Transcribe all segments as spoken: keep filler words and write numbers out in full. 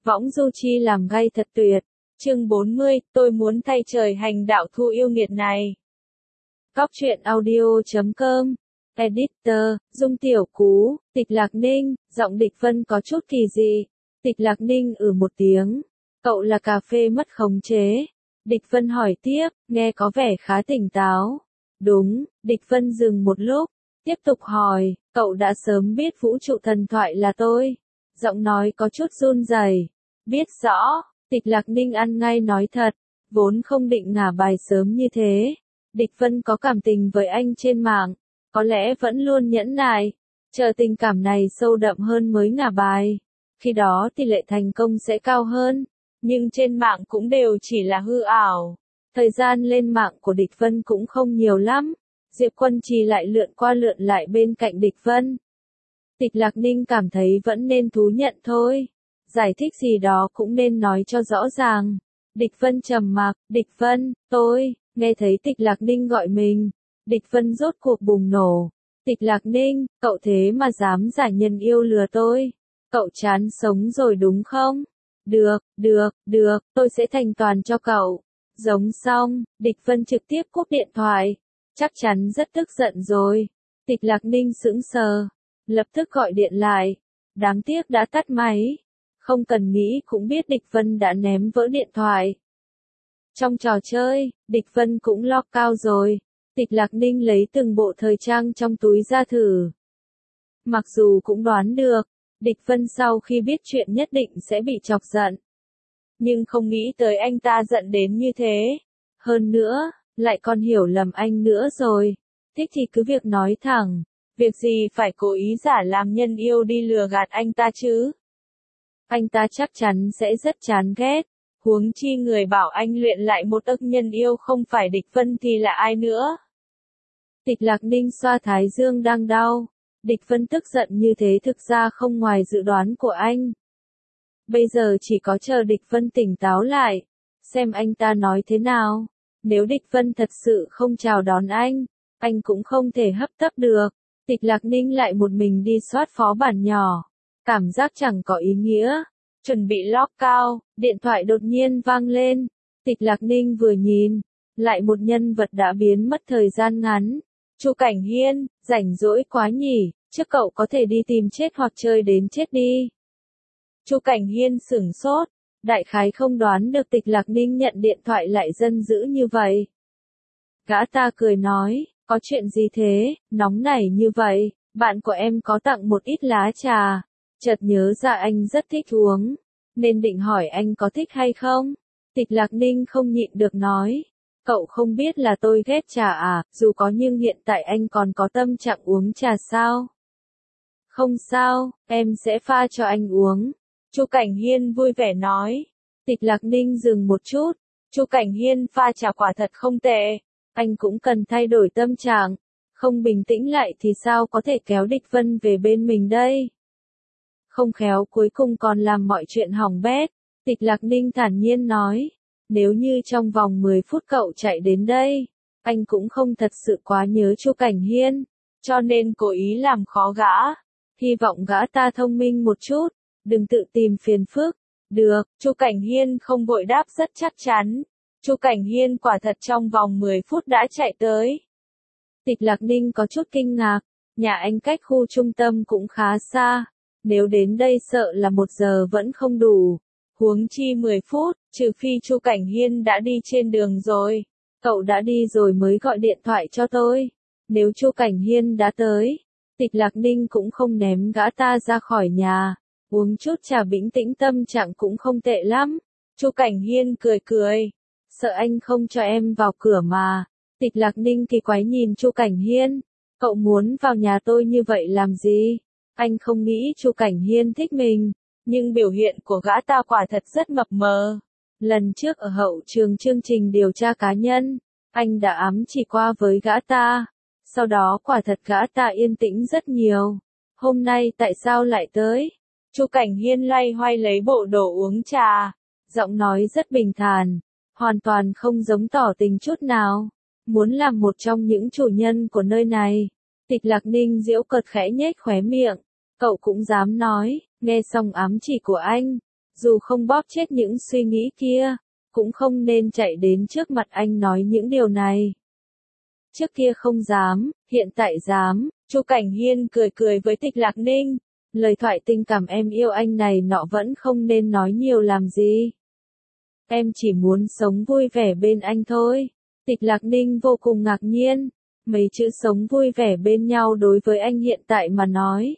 Võng du chi làm gay thật tuyệt. Chương bốn mươi, tôi muốn thay trời hành đạo thu yêu nghiệt này. Góc truyện audio chấm com. Editor, Dung Tiểu Cú, Tịch Lạc Ninh, giọng Địch Vân có chút kỳ dị. Tịch Lạc Ninh ừ một tiếng. Cậu là cà phê mất khống chế. Địch Vân hỏi tiếp, nghe có vẻ khá tỉnh táo. Đúng, Địch Vân dừng một lúc, tiếp tục hỏi, cậu đã sớm biết vũ trụ thần thoại là tôi. Giọng nói có chút run rẩy. Biết rõ, Tịch Lạc Ninh ăn ngay nói thật, vốn không định ngả bài sớm như thế. Địch Vân có cảm tình với anh trên mạng, có lẽ vẫn luôn nhẫn nại, chờ tình cảm này sâu đậm hơn mới ngả bài. Khi đó tỷ lệ thành công sẽ cao hơn, nhưng trên mạng cũng đều chỉ là hư ảo. Thời gian lên mạng của Địch Vân cũng không nhiều lắm. Diệp Quân Trì lại lượn qua lượn lại bên cạnh Địch Vân. Tịch Lạc Ninh cảm thấy vẫn nên thú nhận thôi. Giải thích gì đó cũng nên nói cho rõ ràng. Địch Vân trầm mặc, Địch Vân, tôi, nghe thấy Tịch Lạc Ninh gọi mình. Địch Vân rốt cuộc bùng nổ. Tịch Lạc Ninh, cậu thế mà dám giả nhân yêu lừa tôi. Cậu chán sống rồi đúng không? Được, được, được, tôi sẽ thành toàn cho cậu. Giống xong, Địch Vân trực tiếp cúp điện thoại. Chắc chắn rất tức giận rồi. Tịch Lạc Ninh sững sờ. Lập tức gọi điện lại. Đáng tiếc đã tắt máy. Không cần nghĩ cũng biết Địch Vân đã ném vỡ điện thoại. Trong trò chơi, Địch Vân cũng lo cao rồi. Tịch Lạc Ninh lấy từng bộ thời trang trong túi ra thử. Mặc dù cũng đoán được, Địch Vân sau khi biết chuyện nhất định sẽ bị chọc giận. Nhưng không nghĩ tới anh ta giận đến như thế. Hơn nữa, lại còn hiểu lầm anh nữa rồi. Thích thì cứ việc nói thẳng. Việc gì phải cố ý giả làm nhân yêu đi lừa gạt anh ta chứ? Anh ta chắc chắn sẽ rất chán ghét. Huống chi người bảo anh luyện lại một ức nhân yêu không phải Địch Vân thì là ai nữa? Tịch Lạc Ninh xoa thái dương đang đau. Địch Vân tức giận như thế thực ra không ngoài dự đoán của anh. Bây giờ chỉ có chờ Địch Vân tỉnh táo lại. Xem anh ta nói thế nào. Nếu Địch Vân thật sự không chào đón anh, anh cũng không thể hấp tấp được. Tịch Lạc Ninh lại một mình đi soát phó bản nhỏ. Cảm giác chẳng có ý nghĩa. Chuẩn bị lock cao, điện thoại đột nhiên vang lên. Tịch Lạc Ninh vừa nhìn, lại một nhân vật đã biến mất thời gian ngắn. Chu Cảnh Hiên, rảnh rỗi quá nhỉ, trước cậu có thể đi tìm chết hoặc chơi đến chết đi. Chu Cảnh Hiên sửng sốt, đại khái không đoán được Tịch Lạc Ninh nhận điện thoại lại dân dữ như vậy. Gã ta cười nói, có chuyện gì thế, nóng nảy như vậy, bạn của em có tặng một ít lá trà. Chợt nhớ ra anh rất thích uống, nên định hỏi anh có thích hay không. Tịch Lạc Ninh không nhịn được nói, cậu không biết là tôi ghét trà à, dù có nhưng hiện tại anh còn có tâm trạng uống trà sao? Không sao, em sẽ pha cho anh uống. Chu Cảnh Hiên vui vẻ nói. Tịch Lạc Ninh dừng một chút, Chu Cảnh Hiên pha trà quả thật không tệ, anh cũng cần thay đổi tâm trạng, không bình tĩnh lại thì sao có thể kéo Địch Vân về bên mình đây? Không khéo cuối cùng còn làm mọi chuyện hỏng bét. Tịch Lạc Ninh thản nhiên nói, nếu như trong vòng mười phút cậu chạy đến đây, anh cũng không thật sự quá nhớ Chu Cảnh Hiên, cho nên cố ý làm khó gã. Hy vọng gã ta thông minh một chút, đừng tự tìm phiền phức. Được, Chu Cảnh Hiên không vội đáp rất chắc chắn. Chu Cảnh Hiên quả thật trong vòng mười phút đã chạy tới. Tịch Lạc Ninh có chút kinh ngạc, nhà anh cách khu trung tâm cũng khá xa. Nếu đến đây sợ là một giờ vẫn không đủ. Huống chi mười phút, trừ phi Chu Cảnh Hiên đã đi trên đường rồi. Cậu đã đi rồi mới gọi điện thoại cho tôi. Nếu Chu Cảnh Hiên đã tới, Tịch Lạc Ninh cũng không ném gã ta ra khỏi nhà. Uống chút trà bĩnh tĩnh tâm trạng cũng không tệ lắm. Chu Cảnh Hiên cười cười. Sợ anh không cho em vào cửa mà. Tịch Lạc Ninh kỳ quái nhìn Chu Cảnh Hiên. Cậu muốn vào nhà tôi như vậy làm gì? Anh không nghĩ Chu Cảnh Hiên thích mình, nhưng biểu hiện của gã ta quả thật rất mập mờ. Lần trước ở hậu trường chương trình điều tra cá nhân, anh đã ám chỉ qua với gã ta. Sau đó quả thật gã ta yên tĩnh rất nhiều. Hôm nay tại sao lại tới? Chu Cảnh Hiên loay hoay lấy bộ đồ uống trà. Giọng nói rất bình thản, hoàn toàn không giống tỏ tình chút nào. Muốn làm một trong những chủ nhân của nơi này. Tịch Lạc Ninh giễu cợt khẽ nhếch khóe miệng. Cậu cũng dám nói, nghe xong ám chỉ của anh. Dù không bóp chết những suy nghĩ kia, cũng không nên chạy đến trước mặt anh nói những điều này. Trước kia không dám, hiện tại dám. Chu Cảnh Hiên cười cười với Tịch Lạc Ninh. Lời thoại tình cảm em yêu anh này nọ vẫn không nên nói nhiều làm gì. Em chỉ muốn sống vui vẻ bên anh thôi. Tịch Lạc Ninh vô cùng ngạc nhiên. Mấy chữ sống vui vẻ bên nhau đối với anh hiện tại mà nói,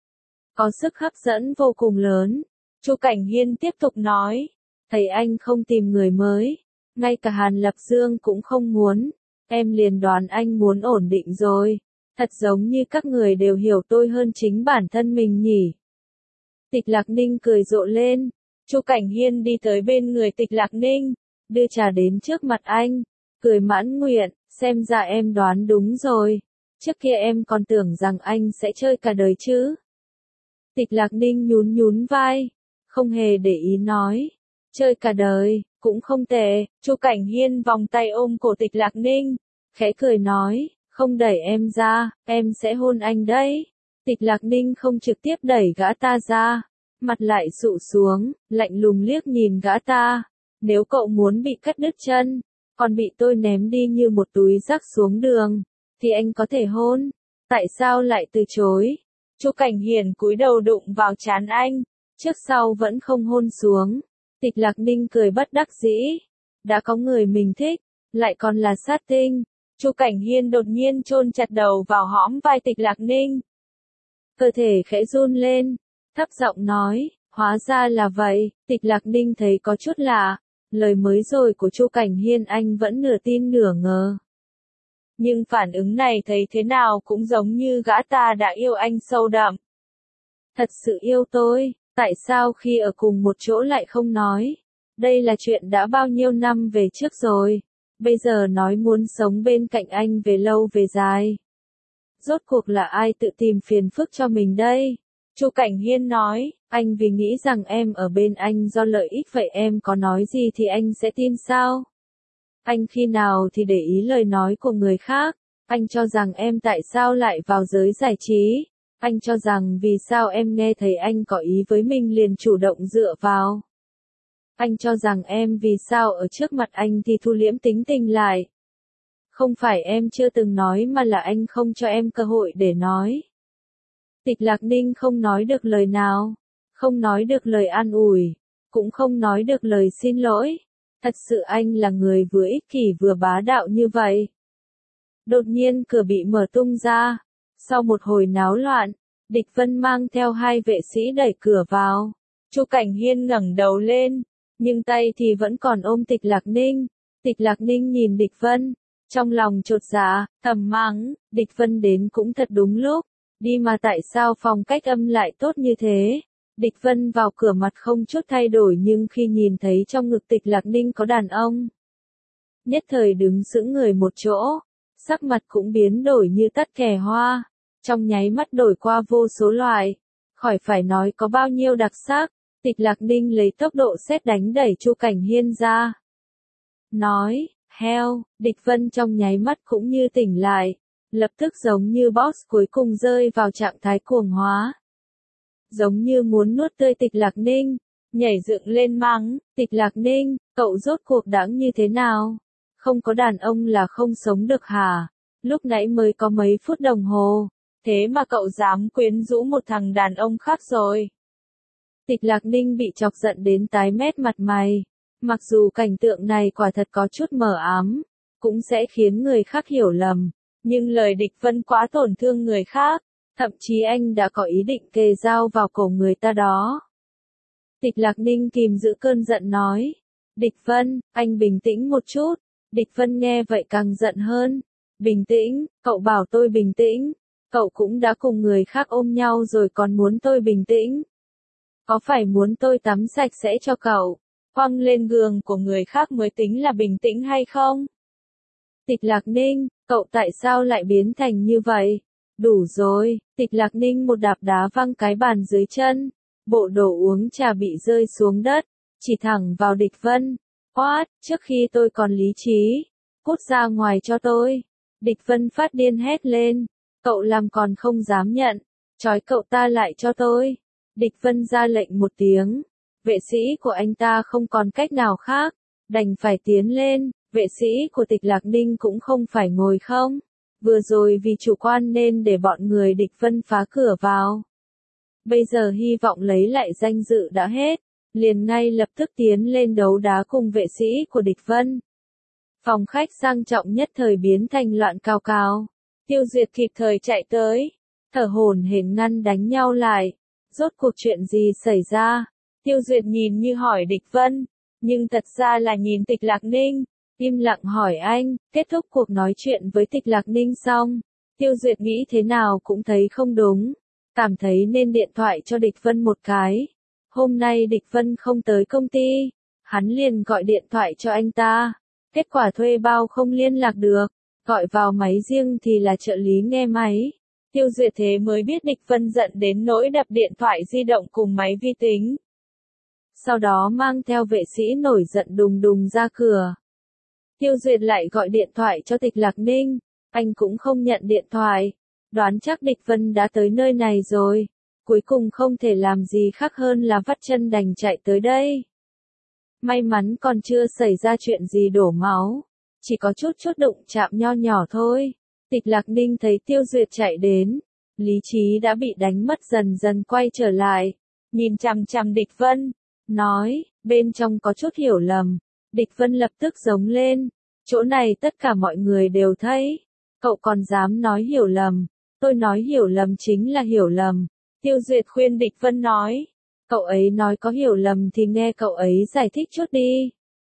có sức hấp dẫn vô cùng lớn. Chu Cảnh Hiên tiếp tục nói. Thấy anh không tìm người mới. Ngay cả Hàn Lập Dương cũng không muốn. Em liền đoán anh muốn ổn định rồi. Thật giống như các người đều hiểu tôi hơn chính bản thân mình nhỉ. Tịch Lạc Ninh cười rộ lên. Chu Cảnh Hiên đi tới bên người Tịch Lạc Ninh, đưa trà đến trước mặt anh, cười mãn nguyện, xem ra em đoán đúng rồi. Trước kia em còn tưởng rằng anh sẽ chơi cả đời chứ. Tịch Lạc Ninh nhún nhún vai, không hề để ý nói. Chơi cả đời, cũng không tệ. Chu Cảnh Hiên vòng tay ôm cổ Tịch Lạc Ninh, khẽ cười nói, không đẩy em ra, em sẽ hôn anh đấy. Tịch Lạc Ninh không trực tiếp đẩy gã ta ra, mặt lại dụ xuống, lạnh lùng liếc nhìn gã ta. Nếu cậu muốn bị cắt đứt chân, còn bị tôi ném đi như một túi rác xuống đường, thì anh có thể hôn. Tại sao lại từ chối? Chu Cảnh Hiền cúi đầu đụng vào trán anh, trước sau vẫn không hôn xuống. Tịch Lạc Ninh cười bất đắc dĩ. Đã có người mình thích, lại còn là sát tinh. Chu Cảnh Hiên đột nhiên chôn chặt đầu vào hõm vai Tịch Lạc Ninh. Cơ thể khẽ run lên, thấp giọng nói, hóa ra là vậy. Tịch Lạc Ninh thấy có chút lạ, lời mới rồi của Chu Cảnh Hiên anh vẫn nửa tin nửa ngờ. Nhưng phản ứng này thấy thế nào cũng giống như gã ta đã yêu anh sâu đậm. Thật sự yêu tôi, tại sao khi ở cùng một chỗ lại không nói? Đây là chuyện đã bao nhiêu năm về trước rồi. Bây giờ nói muốn sống bên cạnh anh về lâu về dài. Rốt cuộc là ai tự tìm phiền phức cho mình đây? Chu Cảnh Hiên nói, anh vì nghĩ rằng em ở bên anh do lợi ích vậy em có nói gì thì anh sẽ tin sao? Anh khi nào thì để ý lời nói của người khác? Anh cho rằng em tại sao lại vào giới giải trí? Anh cho rằng vì sao em nghe thấy anh có ý với mình liền chủ động dựa vào? Anh cho rằng em vì sao ở trước mặt anh thì thu liễm tính tình lại? Không phải em chưa từng nói mà là anh không cho em cơ hội để nói. Tịch Lạc Ninh không nói được lời nào, không nói được lời an ủi, cũng không nói được lời xin lỗi. Thật sự anh là người vừa ích kỷ vừa bá đạo như vậy. Đột nhiên cửa bị mở tung ra. Sau một hồi náo loạn, Địch Vân mang theo hai vệ sĩ đẩy cửa vào. Chu Cảnh Hiên ngẩng đầu lên, nhưng tay thì vẫn còn ôm Tịch Lạc Ninh. Tịch Lạc Ninh nhìn Địch Vân, trong lòng chột dạ, thầm mắng, Địch Vân đến cũng thật đúng lúc. Đi mà tại sao phong cách âm lại tốt như thế? Địch Vân vào cửa mặt không chút thay đổi nhưng khi nhìn thấy trong ngực Tịch Lạc Ninh có đàn ông, nhất thời đứng sững người một chỗ, sắc mặt cũng biến đổi như tắt kè hoa, trong nháy mắt đổi qua vô số loại, khỏi phải nói có bao nhiêu đặc sắc. Tịch Lạc Ninh lấy tốc độ sét đánh đẩy Chu Cảnh Hiên ra. Nói, heo, Địch Vân trong nháy mắt cũng như tỉnh lại, lập tức giống như boss cuối cùng rơi vào trạng thái cuồng hóa. Giống như muốn nuốt tươi Tịch Lạc Ninh, nhảy dựng lên mắng, Tịch Lạc Ninh, cậu rốt cuộc đáng như thế nào? Không có đàn ông là không sống được hả? Lúc nãy mới có mấy phút đồng hồ, thế mà cậu dám quyến rũ một thằng đàn ông khác rồi. Tịch Lạc Ninh bị chọc giận đến tái mét mặt mày. Mặc dù cảnh tượng này quả thật có chút mờ ám, cũng sẽ khiến người khác hiểu lầm, nhưng lời Địch Vân quá tổn thương người khác, thậm chí anh đã có ý định kề dao vào cổ người ta đó. Tịch Lạc Ninh kìm giữ cơn giận nói, Địch Vân, anh bình tĩnh một chút. Địch Vân nghe vậy càng giận hơn. Bình tĩnh, cậu bảo tôi bình tĩnh, cậu cũng đã cùng người khác ôm nhau rồi còn muốn tôi bình tĩnh. Có phải muốn tôi tắm sạch sẽ cho cậu, quăng lên giường của người khác mới tính là bình tĩnh hay không? Tịch Lạc Ninh, cậu tại sao lại biến thành như vậy? Đủ rồi. Tịch Lạc Ninh một đạp đá văng cái bàn dưới chân, bộ đồ uống trà bị rơi xuống đất, chỉ thẳng vào Địch Vân. Quát, trước khi tôi còn lý trí, cút ra ngoài cho tôi. Địch Vân phát điên hét lên, cậu làm còn không dám nhận, trói cậu ta lại cho tôi. Địch Vân ra lệnh một tiếng, Vệ sĩ của anh ta không còn cách nào khác, đành phải tiến lên, vệ sĩ của Tịch Lạc Ninh cũng không phải ngồi không. Vừa rồi vì chủ quan nên để bọn người địch vân phá cửa vào. Bây giờ hy vọng lấy lại danh dự đã hết, liền ngay lập tức tiến lên đấu đá cùng vệ sĩ của địch vân. Phòng khách sang trọng nhất thời biến thành loạn cào cào. Tiêu Duyệt kịp thời chạy tới, thở hổn hển ngăn đánh nhau lại. Rốt cuộc chuyện gì xảy ra? Tiêu Duyệt nhìn như hỏi địch vân, nhưng thật ra là nhìn Tịch Lạc Ninh, im lặng hỏi anh. Kết thúc cuộc nói chuyện với Tịch Lạc Ninh xong, Tiêu Duyệt nghĩ thế nào cũng thấy không đúng, cảm thấy nên điện thoại cho địch vân một cái. Hôm nay địch vân không tới công ty, hắn liền gọi điện thoại cho anh ta. Kết quả thuê bao không liên lạc được, gọi vào máy riêng thì là trợ lý nghe máy. Tiêu Duyệt thế mới biết địch vân giận đến nỗi đập điện thoại di động cùng máy vi tính. Sau đó mang theo vệ sĩ nổi giận đùng đùng ra cửa. Tiêu Duyệt lại gọi điện thoại cho Tịch Lạc Ninh, anh cũng không nhận điện thoại. Đoán chắc địch vân đã tới nơi này rồi, cuối cùng không thể làm gì khác hơn là vắt chân đành chạy tới đây. May mắn còn chưa xảy ra chuyện gì đổ máu, chỉ có chút chút đụng chạm nho nhỏ thôi. Tịch Lạc Ninh thấy Tiêu Duyệt chạy đến, lý trí đã bị đánh mất dần dần quay trở lại, nhìn chằm chằm địch vân, nói, bên trong có chút hiểu lầm. Địch vân lập tức giống lên, chỗ này tất cả mọi người đều thấy, cậu còn dám nói hiểu lầm, tôi nói hiểu lầm chính là hiểu lầm. Tiêu Duyệt khuyên địch vân nói, cậu ấy nói có hiểu lầm thì nghe cậu ấy giải thích chút đi.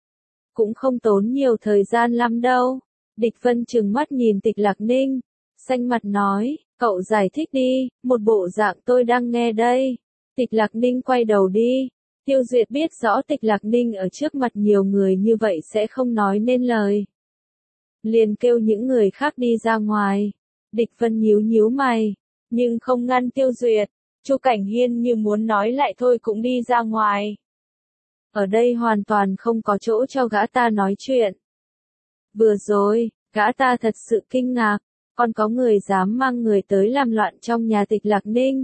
Cũng không tốn nhiều thời gian lắm đâu. Địch vân trừng mắt nhìn Tịch Lạc Ninh, xanh mặt nói, cậu giải thích đi, một bộ dạng tôi đang nghe đây. Tịch Lạc Ninh quay đầu đi. Tiêu Duyệt biết rõ Tịch Lạc Ninh ở trước mặt nhiều người như vậy sẽ không nói nên lời, liền kêu những người khác đi ra ngoài. Địch vân nhíu nhíu mày, nhưng không ngăn Tiêu Duyệt. Chu Cảnh Hiên như muốn nói lại thôi cũng đi ra ngoài. Ở đây hoàn toàn không có chỗ cho gã ta nói chuyện. Vừa rồi, gã ta thật sự kinh ngạc, còn có người dám mang người tới làm loạn trong nhà Tịch Lạc Ninh.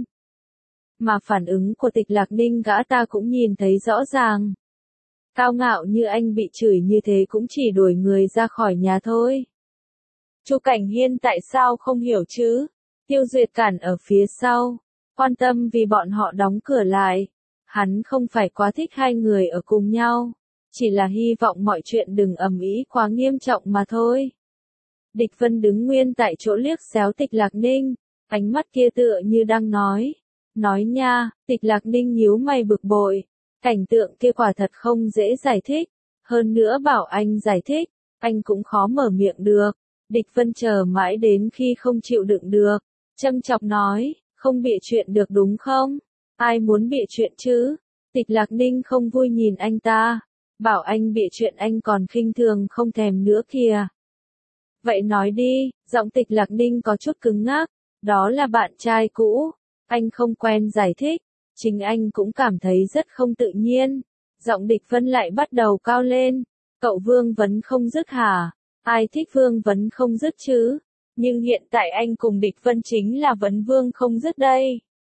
Mà phản ứng của Tịch Lạc Ninh gã ta cũng nhìn thấy rõ ràng. Cao ngạo như anh bị chửi như thế cũng chỉ đuổi người ra khỏi nhà thôi. Chu Cảnh Hiên tại sao không hiểu chứ? Tiêu Duyệt cản ở phía sau, quan tâm vì bọn họ đóng cửa lại. Hắn không phải quá thích hai người ở cùng nhau, chỉ là hy vọng mọi chuyện đừng ầm ĩ quá nghiêm trọng mà thôi. Địch vân đứng nguyên tại chỗ liếc xéo Tịch Lạc Ninh, ánh mắt kia tựa như đang nói. Nói nha. Tịch Lạc Ninh nhíu mày bực bội, cảnh tượng kia quả thật không dễ giải thích, hơn nữa bảo anh giải thích, anh cũng khó mở miệng được. Địch vân chờ mãi đến khi không chịu đựng được, châm chọc nói, không bịa chuyện được đúng không? Ai muốn bịa chuyện chứ? Tịch Lạc Ninh không vui nhìn anh ta, bảo anh bịa chuyện anh còn khinh thường không thèm nữa kìa. Vậy nói đi. Giọng Tịch Lạc Ninh có chút cứng ngắc, đó là bạn trai cũ. Anh không quen giải thích, chính anh cũng cảm thấy rất không tự nhiên. Giọng địch vân lại bắt đầu cao lên, cậu vương vấn không dứt hả? Ai thích vương vấn không dứt chứ? Nhưng hiện tại anh cùng địch vân chính là vấn vương không dứt đây.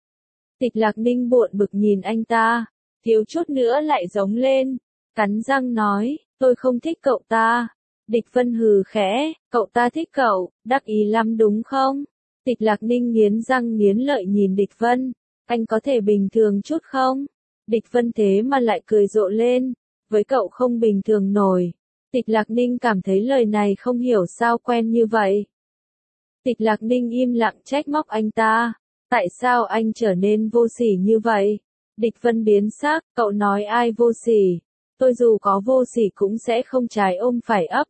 Tịch Lạc Ninh buồn bực nhìn anh ta, thiếu chút nữa lại giống lên, cắn răng nói, tôi không thích cậu ta. Địch vân hừ khẽ, cậu ta thích cậu, đắc ý lắm đúng không? Tịch Lạc Ninh nghiến răng nghiến lợi nhìn địch vân, anh có thể bình thường chút không? Địch vân thế mà lại cười rộ lên, với cậu không bình thường nổi. Tịch Lạc Ninh cảm thấy lời này không hiểu sao quen như vậy. Tịch Lạc Ninh im lặng trách móc anh ta, tại sao anh trở nên vô sỉ như vậy? Địch vân biến sắc, cậu nói ai vô sỉ? Tôi dù có vô sỉ cũng sẽ không trái ôm phải ấp.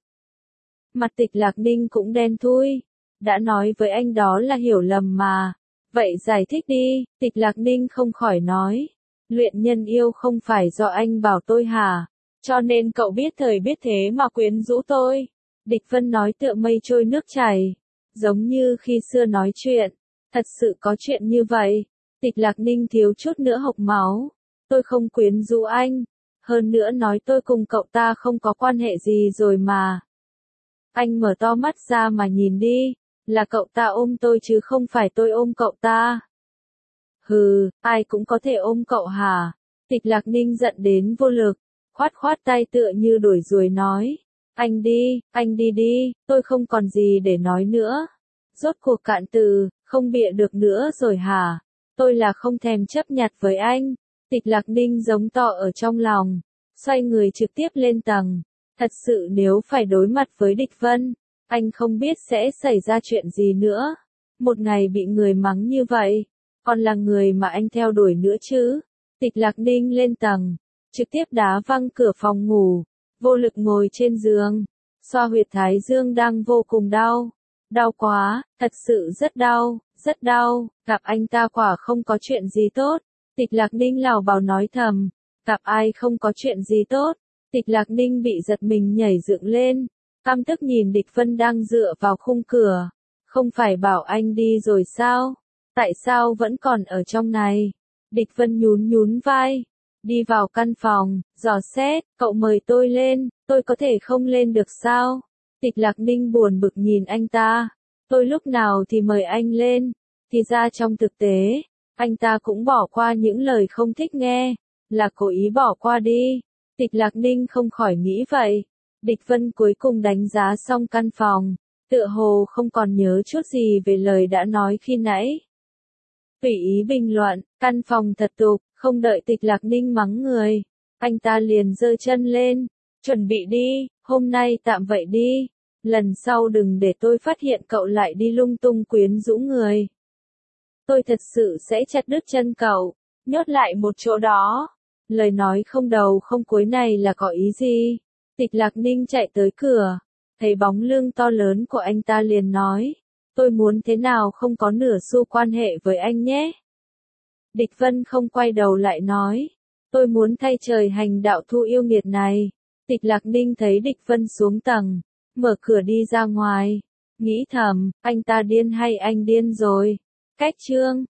Mặt Tịch Lạc Ninh cũng đen thui. Đã nói với anh đó là hiểu lầm mà. Vậy giải thích đi. Tịch Lạc Ninh không khỏi nói. Luyện nhân yêu không phải do anh bảo tôi hả? Cho nên cậu biết thời biết thế mà quyến rũ tôi. Địch vân nói tựa mây trôi nước chảy, giống như khi xưa nói chuyện. Thật sự có chuyện như vậy. Tịch Lạc Ninh thiếu chút nữa hộc máu. Tôi không quyến rũ anh. Hơn nữa nói tôi cùng cậu ta không có quan hệ gì rồi mà. Anh mở to mắt ra mà nhìn đi. Là cậu ta ôm tôi chứ không phải tôi ôm cậu ta. Hừ, ai cũng có thể ôm cậu hả? Tịch Lạc Ninh giận đến vô lực, khoát khoát tay tựa như đuổi ruồi nói. Anh đi, anh đi đi, tôi không còn gì để nói nữa. Rốt cuộc cạn từ, không bịa được nữa rồi hả? Tôi là không thèm chấp nhặt với anh. Tịch Lạc Ninh giống to ở trong lòng, xoay người trực tiếp lên tầng. Thật sự nếu phải đối mặt với Địch Vân, anh không biết sẽ xảy ra chuyện gì nữa. Một ngày bị người mắng như vậy, còn là người mà anh theo đuổi nữa chứ. Tịch Lạc Ninh lên tầng, trực tiếp đá văng cửa phòng ngủ, vô lực ngồi trên giường, xoa huyệt thái dương đang vô cùng đau. Đau quá, thật sự rất đau, rất đau, gặp anh ta quả không có chuyện gì tốt. Tịch Lạc Ninh lảo bảo nói thầm, gặp ai không có chuyện gì tốt. Tịch Lạc Ninh bị giật mình nhảy dựng lên, căm tức nhìn Địch Vân đang dựa vào khung cửa. Không phải bảo anh đi rồi sao? Tại sao vẫn còn ở trong này? Địch Vân nhún nhún vai, đi vào căn phòng, dò xét, cậu mời tôi lên, tôi có thể không lên được sao? Tịch Lạc Ninh buồn bực nhìn anh ta, tôi lúc nào thì mời anh lên, thì ra trong thực tế, anh ta cũng bỏ qua những lời không thích nghe, là cố ý bỏ qua đi. Tịch Lạc Ninh không khỏi nghĩ vậy. Địch Vân cuối cùng đánh giá xong căn phòng, tựa hồ không còn nhớ chút gì về lời đã nói khi nãy. Tùy ý bình luận, căn phòng thật tục, không đợi Tịch Lạc Ninh mắng người, anh ta liền giơ chân lên, chuẩn bị đi, hôm nay tạm vậy đi, lần sau đừng để tôi phát hiện cậu lại đi lung tung quyến rũ người. Tôi thật sự sẽ chặt đứt chân cậu, nhốt lại một chỗ đó. Lời nói không đầu không cuối này là có ý gì? Tịch Lạc Ninh chạy tới cửa, thấy bóng lưng to lớn của anh ta liền nói, tôi muốn thế nào không có nửa xu quan hệ với anh nhé. Địch Vân không quay đầu lại nói, tôi muốn thay trời hành đạo thu yêu nghiệt này. Tịch Lạc Ninh thấy Địch Vân xuống tầng, mở cửa đi ra ngoài, nghĩ thầm, anh ta điên hay anh điên rồi. Cách chương